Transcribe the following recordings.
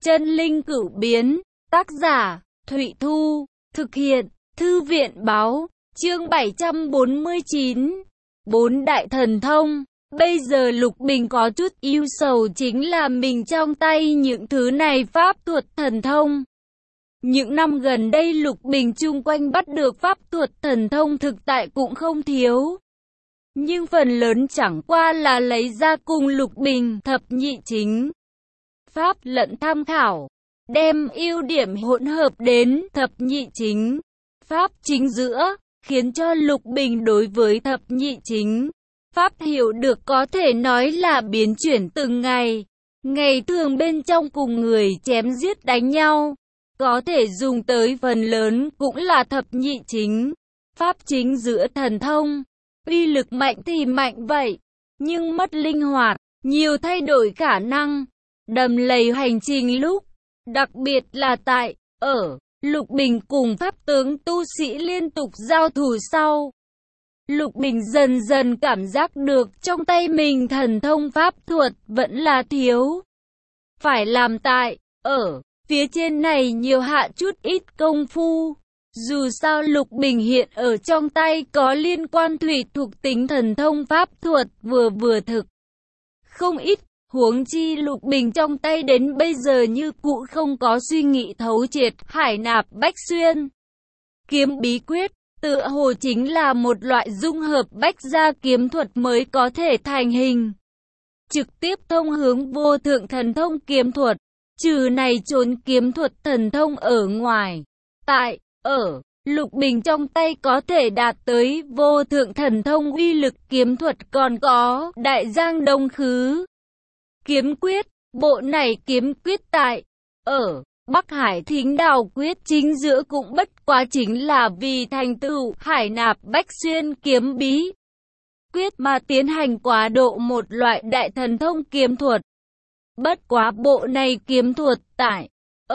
Chân linh cửu biến, tác giả, Thụy Thu, thực hiện, Thư viện báo, chương 749, 4 đại thần thông. Bây giờ Lục Bình có chút ưu sầu chính là mình trong tay những thứ này pháp thuật thần thông. Những năm gần đây Lục Bình chung quanh bắt được pháp thuật thần thông thực tại cũng không thiếu. Nhưng phần lớn chẳng qua là lấy ra cùng Lục Bình thập nhị chính pháp lẫn tham khảo, đem ưu điểm hỗn hợp đến thập nhị chính pháp chính giữa, khiến cho Lục Bình đối với thập nhị chính pháp hiểu được có thể nói là biến chuyển từng ngày. Ngày thường bên trong cùng người chém giết đánh nhau, có thể dùng tới phần lớn cũng là thập nhị chính pháp chính giữa thần thông. Uy lực mạnh thì mạnh vậy, nhưng mất linh hoạt, nhiều thay đổi khả năng, đầm lầy hành trình lúc, đặc biệt là tại, Lục Bình cùng pháp tướng tu sĩ liên tục giao thủ sau. Lục Bình dần dần cảm giác được trong tay mình thần thông pháp thuật vẫn là thiếu. Phải làm tại, phía trên này nhiều hạ chút ít công phu. Dù sao Lục Bình hiện ở trong tay có liên quan thủy thuộc tính thần thông pháp thuật vừa thực không ít, huống chi Lục Bình trong tay đến bây giờ như cũ không có suy nghĩ thấu triệt Hải Nạp Bách Xuyên kiếm bí quyết, tựa hồ chính là một loại dung hợp bách gia kiếm thuật mới có thể thành hình, trực tiếp thông hướng vô thượng thần thông kiếm thuật, trừ này trốn kiếm thuật thần thông ở ngoài. Tại Lục Bình trong tay có thể đạt tới vô thượng thần thông uy lực kiếm thuật, còn có Đại Giang Đông Khứ kiếm quyết. Bộ này kiếm quyết tại Bắc Hải Thính Đào quyết chính giữa cũng bất quá chính là vì thành tựu Hải Nạp Bách Xuyên kiếm bí quyết mà tiến hành quá độ một loại đại thần thông kiếm thuật. Bất quá bộ này kiếm thuật tại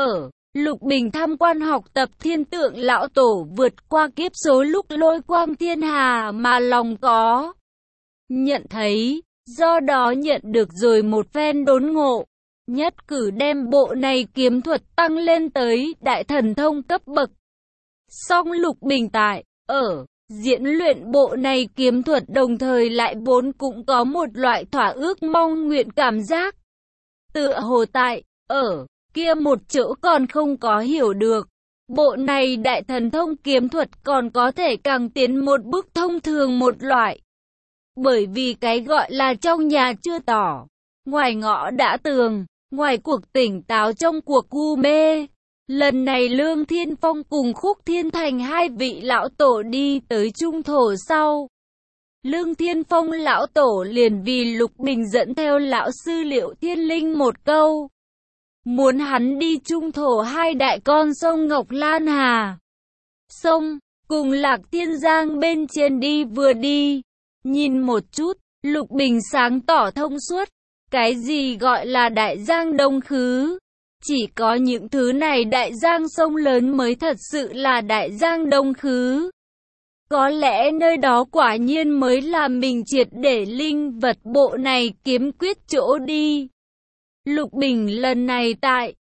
Lục Bình tham quan học tập Thiên Tượng Lão Tổ vượt qua kiếp số lúc lôi quang thiên hà mà lòng có nhận thấy, do đó nhận được rồi một phen đốn ngộ, nhất cử đem bộ này kiếm thuật tăng lên tới đại thần thông cấp bậc. Song Lục Bình tại diễn luyện bộ này kiếm thuật đồng thời lại vốn cũng có một loại thỏa ước mong nguyện cảm giác, tựa hồ tại kia một chỗ còn không có hiểu được. Bộ này đại thần thông kiếm thuật còn có thể càng tiến một bước thông thường một loại. Bởi vì cái gọi là trong nhà chưa tỏ, ngoài ngõ đã tường, ngoài cuộc tỉnh táo trong cuộc u mê. Lần này Lương Thiên Phong cùng Khúc Thiên Thành hai vị lão tổ đi tới trung thổ sau, Lương Thiên Phong lão tổ liền vì Lục Bình dẫn theo lão sư Liệu Thiên Linh một câu, muốn hắn đi trung thổ hai đại con sông Ngọc Lan Hà sông cùng Lạc Thiên Giang bên trên đi vừa đi. Nhìn một chút, Lục Bình sáng tỏ thông suốt, cái gì gọi là Đại Giang Đông Khứ, chỉ có những thứ này đại giang sông lớn mới thật sự là Đại Giang Đông Khứ. Có lẽ nơi đó quả nhiên mới là mình triệt để linh vật bộ này kiếm quyết chỗ đi. Lục Bình lần này tại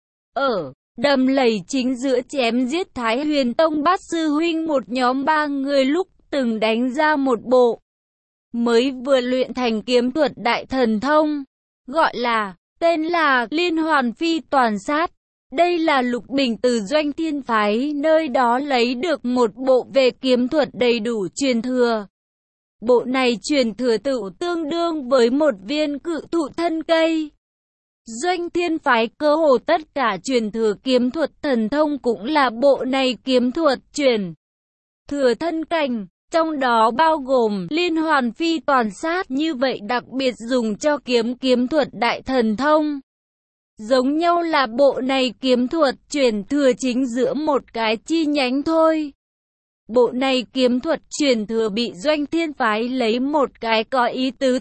đầm lầy chính giữa chém giết Thái Huyền Tông bát sư huynh một nhóm 3 người lúc từng đánh ra một bộ mới vừa luyện thành kiếm thuật đại thần thông, gọi là tên là Liên Hoàn Phi Toàn Sát. Đây là Lục Bình từ Doanh Thiên phái nơi đó lấy được một bộ về kiếm thuật đầy đủ truyền thừa. Bộ này truyền thừa tự tương đương với một viên cự thụ thân cây. Doanh Thiên phái cơ hồ tất cả truyền thừa kiếm thuật thần thông cũng là bộ này kiếm thuật truyền thừa thân cành, trong đó bao gồm Liên Hoàn Phi Toàn Sát, như vậy đặc biệt dùng cho kiếm thuật đại thần thông. Giống nhau là bộ này kiếm thuật truyền thừa chính giữa một cái chi nhánh thôi. Bộ này kiếm thuật truyền thừa bị Doanh Thiên phái lấy một cái có ý tứ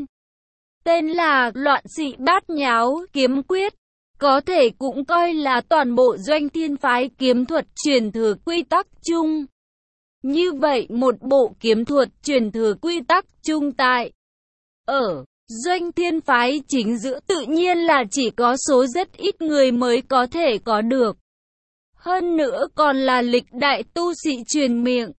tên là Loạn Sĩ Bát Nháo kiếm quyết, có thể cũng coi là toàn bộ Doanh Thiên phái kiếm thuật truyền thừa quy tắc chung. Như vậy một bộ kiếm thuật truyền thừa quy tắc chung tại Doanh thiên phái chính giữa tự nhiên là chỉ có số rất ít người mới có thể có được. Hơn nữa còn là lịch đại tu sĩ truyền miệng.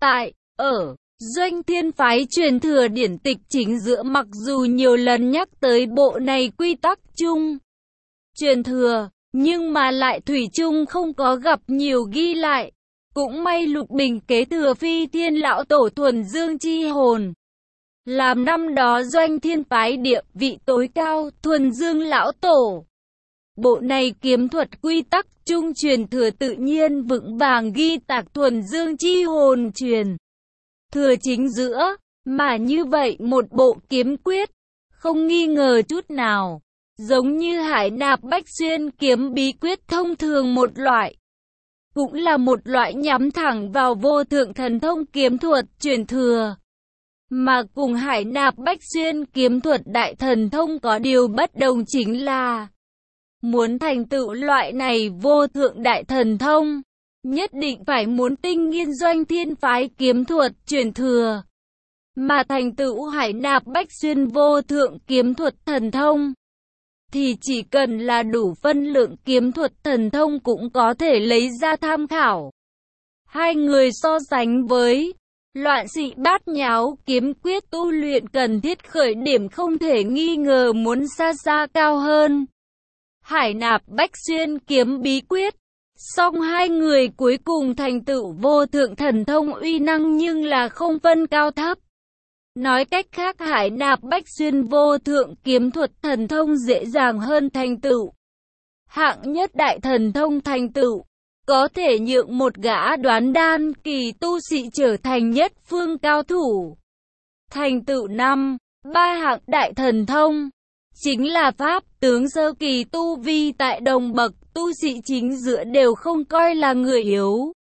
Ở Doanh thiên phái truyền thừa điển tịch chính giữa mặc dù nhiều lần nhắc tới bộ này quy tắc chung truyền thừa, nhưng mà lại thủy chung không có gặp nhiều ghi lại. Cũng may Lục Bình kế thừa Phi Thiên lão tổ thuần dương chi hồn, làm năm đó Doanh thiên phái địa vị tối cao thuần dương lão tổ. Bộ này kiếm thuật quy tắc chung truyền thừa tự nhiên vững vàng ghi tạc thuần dương chi hồn truyền thừa chính giữa, mà như vậy một bộ kiếm quyết, không nghi ngờ chút nào, giống như Hải Nạp Bách Xuyên kiếm bí quyết thông thường một loại, cũng là một loại nhắm thẳng vào vô thượng thần thông kiếm thuật truyền thừa. Mà cùng Hải Nạp Bách Xuyên kiếm thuật đại thần thông có điều bất đồng chính là, muốn thành tựu loại này vô thượng đại thần thông, nhất định phải muốn tinh nghiên Doanh thiên phái kiếm thuật truyền thừa. Mà thành tựu Hải Nạp Bách Xuyên vô thượng kiếm thuật thần thông, thì chỉ cần là đủ phân lượng kiếm thuật thần thông cũng có thể lấy ra tham khảo. Hai người so sánh với loạn sĩ bát nháo kiếm quyết tu luyện cần thiết khởi điểm không thể nghi ngờ muốn xa xa cao hơn Hải Nạp Bách Xuyên kiếm bí quyết. Song hai người cuối cùng thành tựu vô thượng thần thông uy năng nhưng là không phân cao thấp. Nói cách khác Hải Nạp Bách Xuyên vô thượng kiếm thuật thần thông dễ dàng hơn thành tựu hạng nhất đại thần thông thành tựu, có thể nhượng một gã đoán đan kỳ tu sĩ trở thành nhất phương cao thủ. Thành tựu ba hạng đại thần thông, chính là pháp tướng sơ kỳ tu vi tại đồng bậc tu sĩ chính giữa đều không coi là người yếu.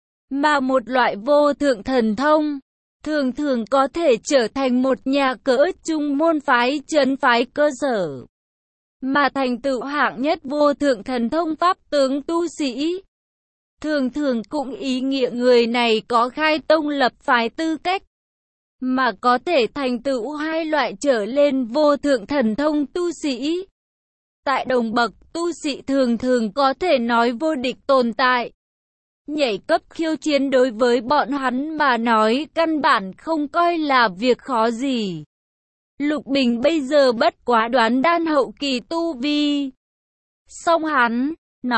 Mà một loại vô thượng thần thông, thường thường có thể trở thành một nhà cỡ trung môn phái trấn phái cơ sở. Mà thành tựu hạng nhất vô thượng thần thông pháp tướng tu sĩ, thường thường cũng ý nghĩa người này có khai tông lập phái tư cách. Mà có thể thành tựu hai loại trở lên vô thượng thần thông tu sĩ, tại đồng bậc tu sĩ thường thường có thể nói vô địch tồn tại. Nhảy cấp khiêu chiến đối với bọn hắn mà nói căn bản không coi là việc khó gì. Lục Bình bây giờ bất quá đoán đan hậu kỳ tu vi. Song hắn,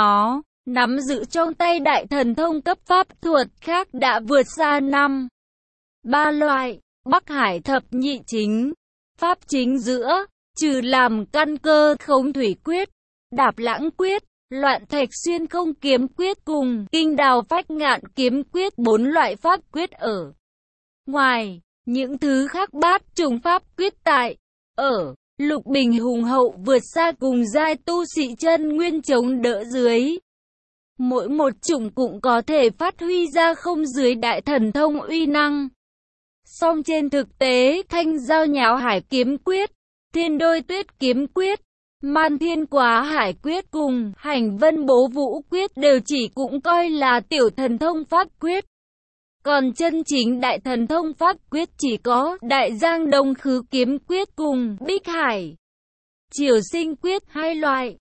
nắm giữ trong tay đại thần thông cấp pháp thuật khác đã vượt xa ba loại. Bắc Hải thập nhị chính, pháp chính giữa, trừ làm căn cơ khống thủy quyết, đạp lãng quyết, loạn thạch xuyên không kiếm quyết cùng kinh đào phách ngạn kiếm quyết bốn loại pháp quyết ở ngoài, những thứ khác bát trùng pháp quyết tại Lục Bình hùng hậu vượt xa cùng giai tu sĩ chân nguyên chống đỡ dưới. Mỗi một chủng cũng có thể phát huy ra không dưới đại thần thông uy năng. Song trên thực tế, Thanh Giao Nháo Hải kiếm quyết, Thiên Đôi Tuyết kiếm quyết, Man Thiên Quá Hải quyết cùng Hành Vân Bố Vũ quyết đều chỉ cũng coi là tiểu thần thông pháp quyết. Còn chân chính đại thần thông pháp quyết chỉ có Đại Giang Đông Khứ kiếm quyết cùng Bích Hải Triều Sinh quyết hai loại.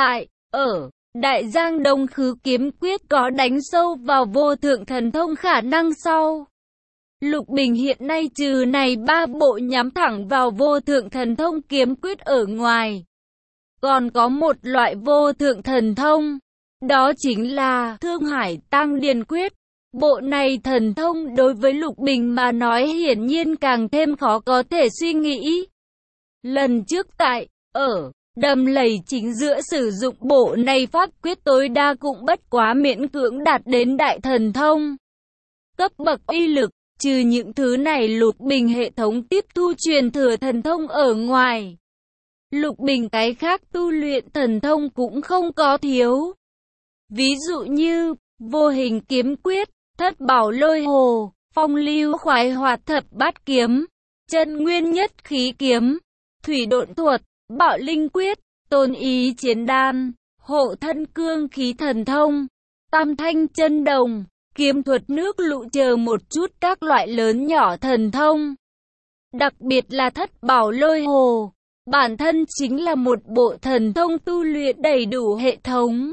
Đại Giang Đông Khứ kiếm quyết có đánh sâu vào vô thượng thần thông khả năng sau. Lục Bình hiện nay trừ này ba bộ nhắm thẳng vào vô thượng thần thông kiếm quyết ở ngoài, còn có một loại vô thượng thần thông, đó chính là Thương Hải Tăng Điền quyết. Bộ này thần thông đối với Lục Bình mà nói hiển nhiên càng thêm khó có thể suy nghĩ. Lần trước tại Đầm Lầy chính giữa sử dụng bộ này pháp quyết tối đa cũng bất quá miễn cưỡng đạt đến đại thần thông cấp bậc uy lực. Trừ những thứ này Lục Bình hệ thống tiếp thu truyền thừa thần thông ở ngoài, Lục Bình cái khác tu luyện thần thông cũng không có thiếu. Ví dụ như Vô Hình kiếm quyết, Thất Bảo Lôi Hồ, Phong Lưu Khoái Hoạt Thập Bát kiếm, Chân Nguyên Nhất Khí kiếm, Thủy Độn thuật, Bạo Linh quyết, Tôn Ý chiến đan, Hộ thân cương khí thần thông, Tam thanh chân đồng, kiếm thuật nước lũ chờ một chút các loại lớn nhỏ thần thông. Đặc biệt là Thất Bảo Lôi Hồ, bản thân chính là một bộ thần thông tu luyện đầy đủ hệ thống.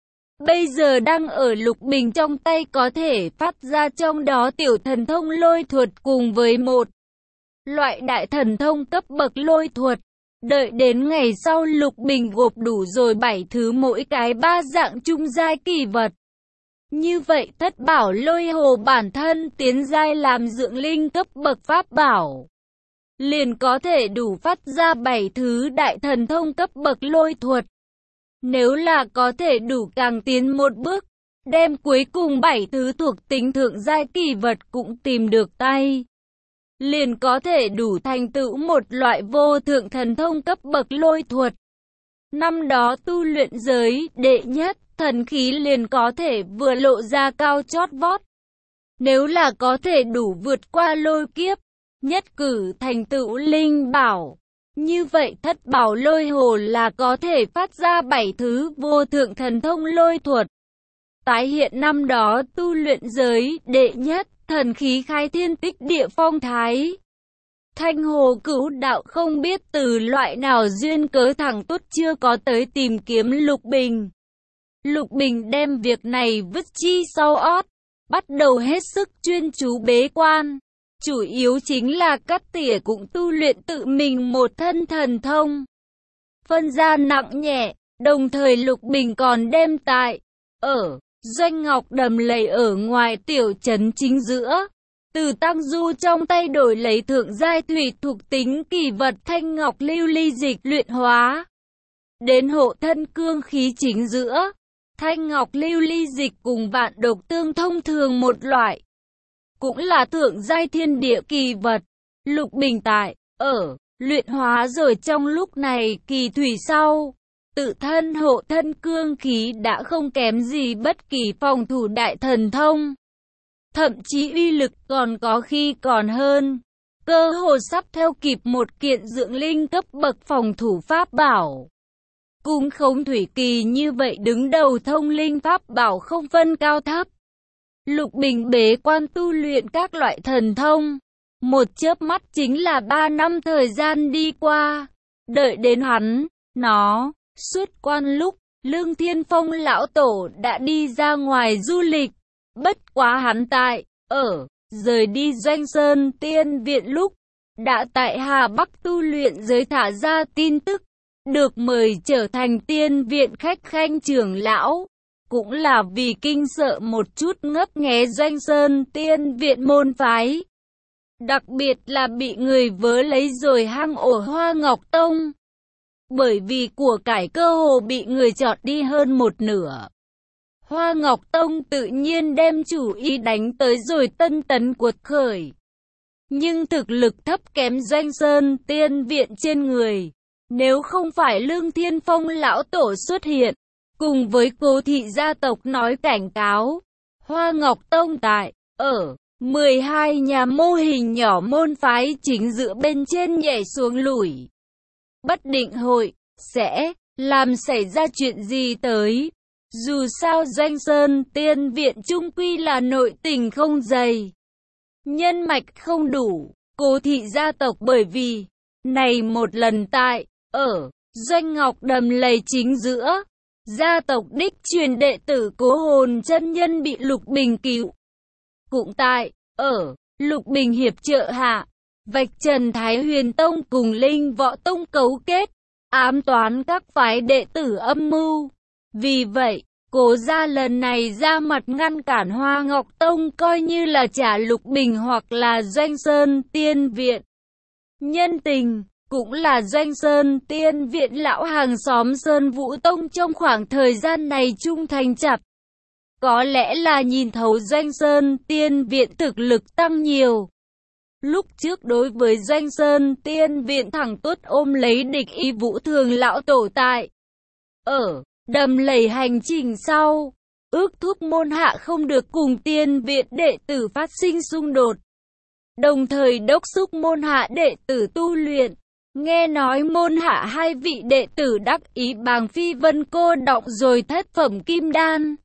Bây giờ đang ở Lục Bình trong tay có thể phát ra trong đó tiểu thần thông lôi thuật cùng với một loại đại thần thông cấp bậc lôi thuật. Đợi đến ngày sau Lục Bình gộp đủ rồi 7 thứ mỗi cái 3 dạng trung giai kỳ vật. Như vậy thất bảo lôi hồ bản thân tiến giai làm dưỡng linh cấp bậc pháp bảo. Liền có thể đủ phát ra 7 thứ đại thần thông cấp bậc lôi thuật. Nếu là có thể đủ càng tiến một bước, đem cuối cùng 7 thứ thuộc tính thượng giai kỳ vật cũng tìm được tay. Liền có thể đủ thành tựu một loại vô thượng thần thông cấp bậc lôi thuật. Năm đó tu luyện giới đệ nhất, thần khí liền có thể vừa lộ ra cao chót vót. Nếu là có thể đủ vượt qua lôi kiếp, nhất cử thành tựu linh bảo. Như vậy thất bảo lôi hồ là có thể phát ra 7 thứ vô thượng thần thông lôi thuật. Tái hiện năm đó tu luyện giới đệ nhất, thần khí khai thiên tích địa phong thái. Thanh Hồ Cửu Đạo không biết từ loại nào duyên cớ thẳng tốt chưa có tới tìm kiếm Lục Bình. Lục Bình đem việc này vứt chi sau ót, bắt đầu hết sức chuyên chú bế quan. Chủ yếu chính là cắt tỉa cũng tu luyện tự mình một thân thần thông. Phân ra nặng nhẹ, đồng thời Lục Bình còn đem tại, ở, Doanh Ngọc Đầm Lầy ở ngoài tiểu trấn chính giữa. Từ Tăng Du trong tay đổi lấy thượng giai thủy thuộc tính kỳ vật thanh ngọc lưu ly dịch luyện hóa. Đến hộ thân cương khí chính giữa, thanh ngọc lưu ly dịch cùng vạn độc tương thông thường một loại. Cũng là thượng giai thiên địa kỳ vật. Lục Bình tại, ở, luyện hóa rồi trong lúc này kỳ thủy sau. Tự thân hộ thân cương khí đã không kém gì bất kỳ phòng thủ đại thần thông. Thậm chí uy lực còn có khi còn hơn. Cơ hồ sắp theo kịp một kiện dưỡng linh cấp bậc phòng thủ pháp bảo. Cùng Khống Thủy Kỳ như vậy đứng đầu thông linh pháp bảo không phân cao thấp. Lục Bình bế quan tu luyện các loại thần thông. Một chớp mắt chính là 3 năm thời gian đi qua. Đợi đến hắn, xuất quan lúc, Lương Thiên Phong lão tổ đã đi ra ngoài du lịch. Bất quá hắn tại, ở, rời đi Doanh Sơn Tiên Viện lúc, đã tại Hà Bắc tu luyện giới thả ra tin tức, được mời trở thành Tiên Viện khách khanh trưởng lão. Cũng là vì kinh sợ một chút ngấp nghé Doanh Sơn Tiên Viện môn phái. Đặc biệt là bị người vớ lấy rồi hang ổ Hoa Ngọc Tông. Bởi vì của cải cơ hồ bị người chọt đi hơn một nửa. Hoa Ngọc Tông tự nhiên đem chủ ý đánh tới rồi tân tấn cuột khởi. Nhưng thực lực thấp kém Doanh Sơn Tiên Viện trên người. Nếu không phải Lương Thiên Phong lão tổ xuất hiện, cùng với Cố thị gia tộc nói cảnh cáo, Hoa Ngọc Tông tại, ở, 12 nhà mô hình nhỏ môn phái chính giữa bên trên nhảy xuống lùi. Bất định hội, sẽ, làm xảy ra chuyện gì tới. Dù sao Doanh Sơn Tiên Viện chung quy là nội tình không dày. Nhân mạch không đủ, Cố thị gia tộc bởi vì, này một lần tại, ở, Doanh Ngọc Đầm Lầy chính giữa. Gia tộc đích truyền đệ tử Cố Hồn chân nhân bị Lục Bình cứu. Cũng tại, ở, Lục Bình hiệp trợ hạ, vạch trần Thái Huyền Tông cùng Linh Võ Tông cấu kết, ám toán các phái đệ tử âm mưu. Vì vậy, Cố gia lần này ra mặt ngăn cản Hoa Ngọc Tông coi như là trả Lục Bình hoặc là Doanh Sơn Tiên Viện nhân tình. Cũng là Doanh Sơn Tiên Viện lão hàng xóm Sơn Vũ Tông trong khoảng thời gian này trung thành chặt. Có lẽ là nhìn thấu Doanh Sơn Tiên Viện thực lực tăng nhiều. Lúc trước đối với Doanh Sơn Tiên Viện thẳng tuốt ôm lấy địch ý Vũ Thường lão tổ tại, ở, Đầm Lầy hành trình sau, ước thúc môn hạ không được cùng Tiên Viện đệ tử phát sinh xung đột. Đồng thời đốc thúc môn hạ đệ tử tu luyện. Nghe nói môn hạ 2 vị đệ tử đắc ý Bàng Phi Vân cô đọng rồi thất phẩm kim đan.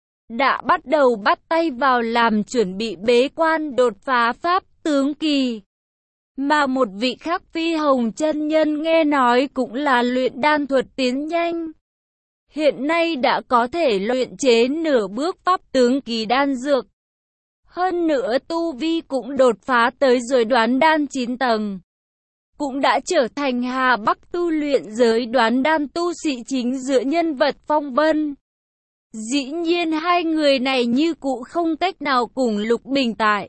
Đã bắt đầu bắt tay vào làm chuẩn bị bế quan đột phá pháp tướng kỳ. Mà một vị khác Phi Hồng chân nhân nghe nói cũng là luyện đan thuật tiến nhanh. Hiện nay đã có thể luyện chế nửa bước pháp tướng kỳ đan dược. Hơn nữa tu vi cũng đột phá tới rồi đoán đan 9 tầng. Cũng đã trở thành Hà Bắc tu luyện giới đoán đan tu sĩ chính giữa nhân vật phong vân. Dĩ nhiên hai người này như cũ không cách nào cùng Lục Bình tại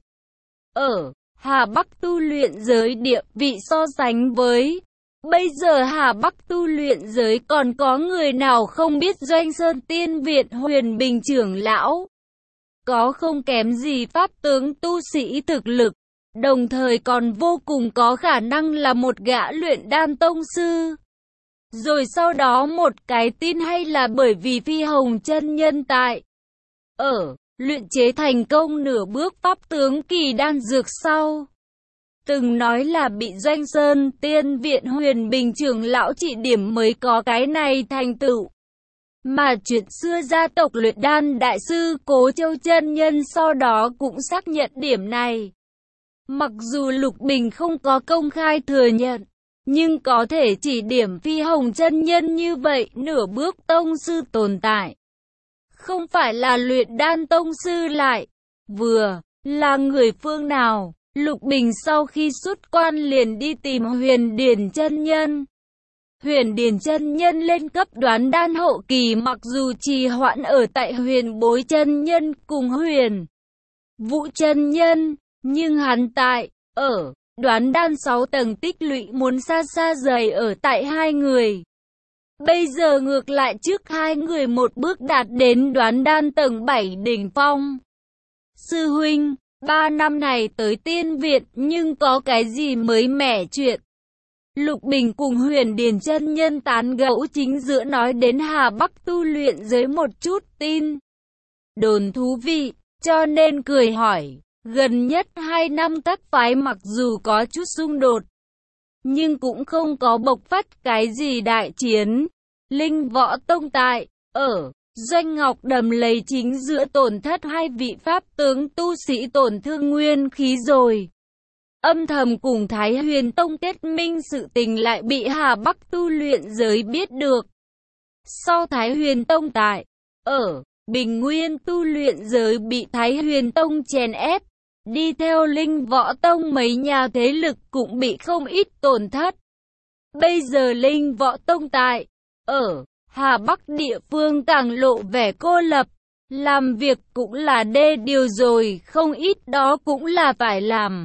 ở Hà Bắc tu luyện giới địa vị so sánh với. Bây giờ Hà Bắc tu luyện giới còn có người nào không biết Doanh Sơn Tiên Viện Huyền Bình trưởng lão. Có không kém gì pháp tướng tu sĩ thực lực, đồng thời còn vô cùng có khả năng là một gã luyện đan tông sư. Rồi sau đó một cái tin hay là bởi vì Phi Hồng chân nhân tại ở luyện chế thành công nửa bước pháp tướng kỳ đan dược sau. Từng nói là bị Doanh Sơn Tiên Viện Huyền Bình trưởng lão chỉ điểm mới có cái này thành tựu. Mà chuyện xưa gia tộc luyện đan đại sư Cố Châu chân nhân sau đó cũng xác nhận điểm này. Mặc dù Lục Bình không có công khai thừa nhận, nhưng có thể chỉ điểm Phi Hồng chân nhân như vậy nửa bước tông sư tồn tại. Không phải là luyện đan tông sư lại, vừa là người phương nào. Lục Bình sau khi xuất quan liền đi tìm Huyền Điển chân nhân. Huyền Điển chân nhân lên cấp đoán đan hậu kỳ, mặc dù trì hoãn ở tại Huyền Bối chân nhân cùng Huyền Vũ chân nhân, nhưng hắn tại ở đoán đan 6 tầng tích lũy muốn xa xa rời ở tại hai người. Bây giờ ngược lại trước hai người một bước đạt đến đoán đan tầng 7 đỉnh phong. Sư huynh, 3 năm này tới tiên viện nhưng có cái gì mới mẻ chuyện? Lục Bình cùng Huyền Điển chân nhân tán gẫu chính giữa nói đến Hà Bắc tu luyện giới một chút tin đồn thú vị, cho nên cười hỏi. Gần nhất 2 năm các phái mặc dù có chút xung đột, nhưng cũng không có bộc phát cái gì đại chiến. Linh Võ Tông tại ở Doanh Ngọc Đầm lấy chính giữa tổn thất hai vị pháp tướng tu sĩ tổn thương nguyên khí rồi. Âm thầm cùng Thái Huyền Tông kết minh sự tình lại bị Hà Bắc tu luyện giới biết được. Sau Thái Huyền Tông tại ở Bình Nguyên tu luyện giới bị Thái Huyền Tông chèn ép, đi theo Linh Võ Tông mấy nhà thế lực cũng bị không ít tổn thất. Bây giờ Linh Võ Tông tại ở Hà Bắc địa phương càng lộ vẻ cô lập, làm việc cũng là đê điều rồi, không ít đó cũng là phải làm.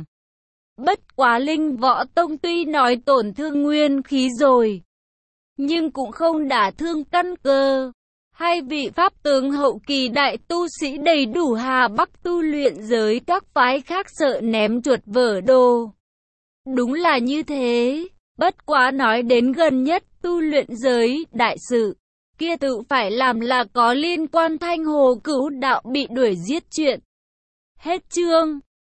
Bất quá Linh Võ Tông tuy nói tổn thương nguyên khí rồi, nhưng cũng không đả thương căn cơ. Hai vị pháp tướng hậu kỳ đại tu sĩ đầy đủ Hà Bắc tu luyện giới các phái khác sợ ném chuột vỡ đồ. Đúng là như thế, bất quá nói đến gần nhất tu luyện giới đại sự, kia tự phải làm là có liên quan Thanh Hồ Cửu Đạo bị đuổi giết chuyện. Hết chương.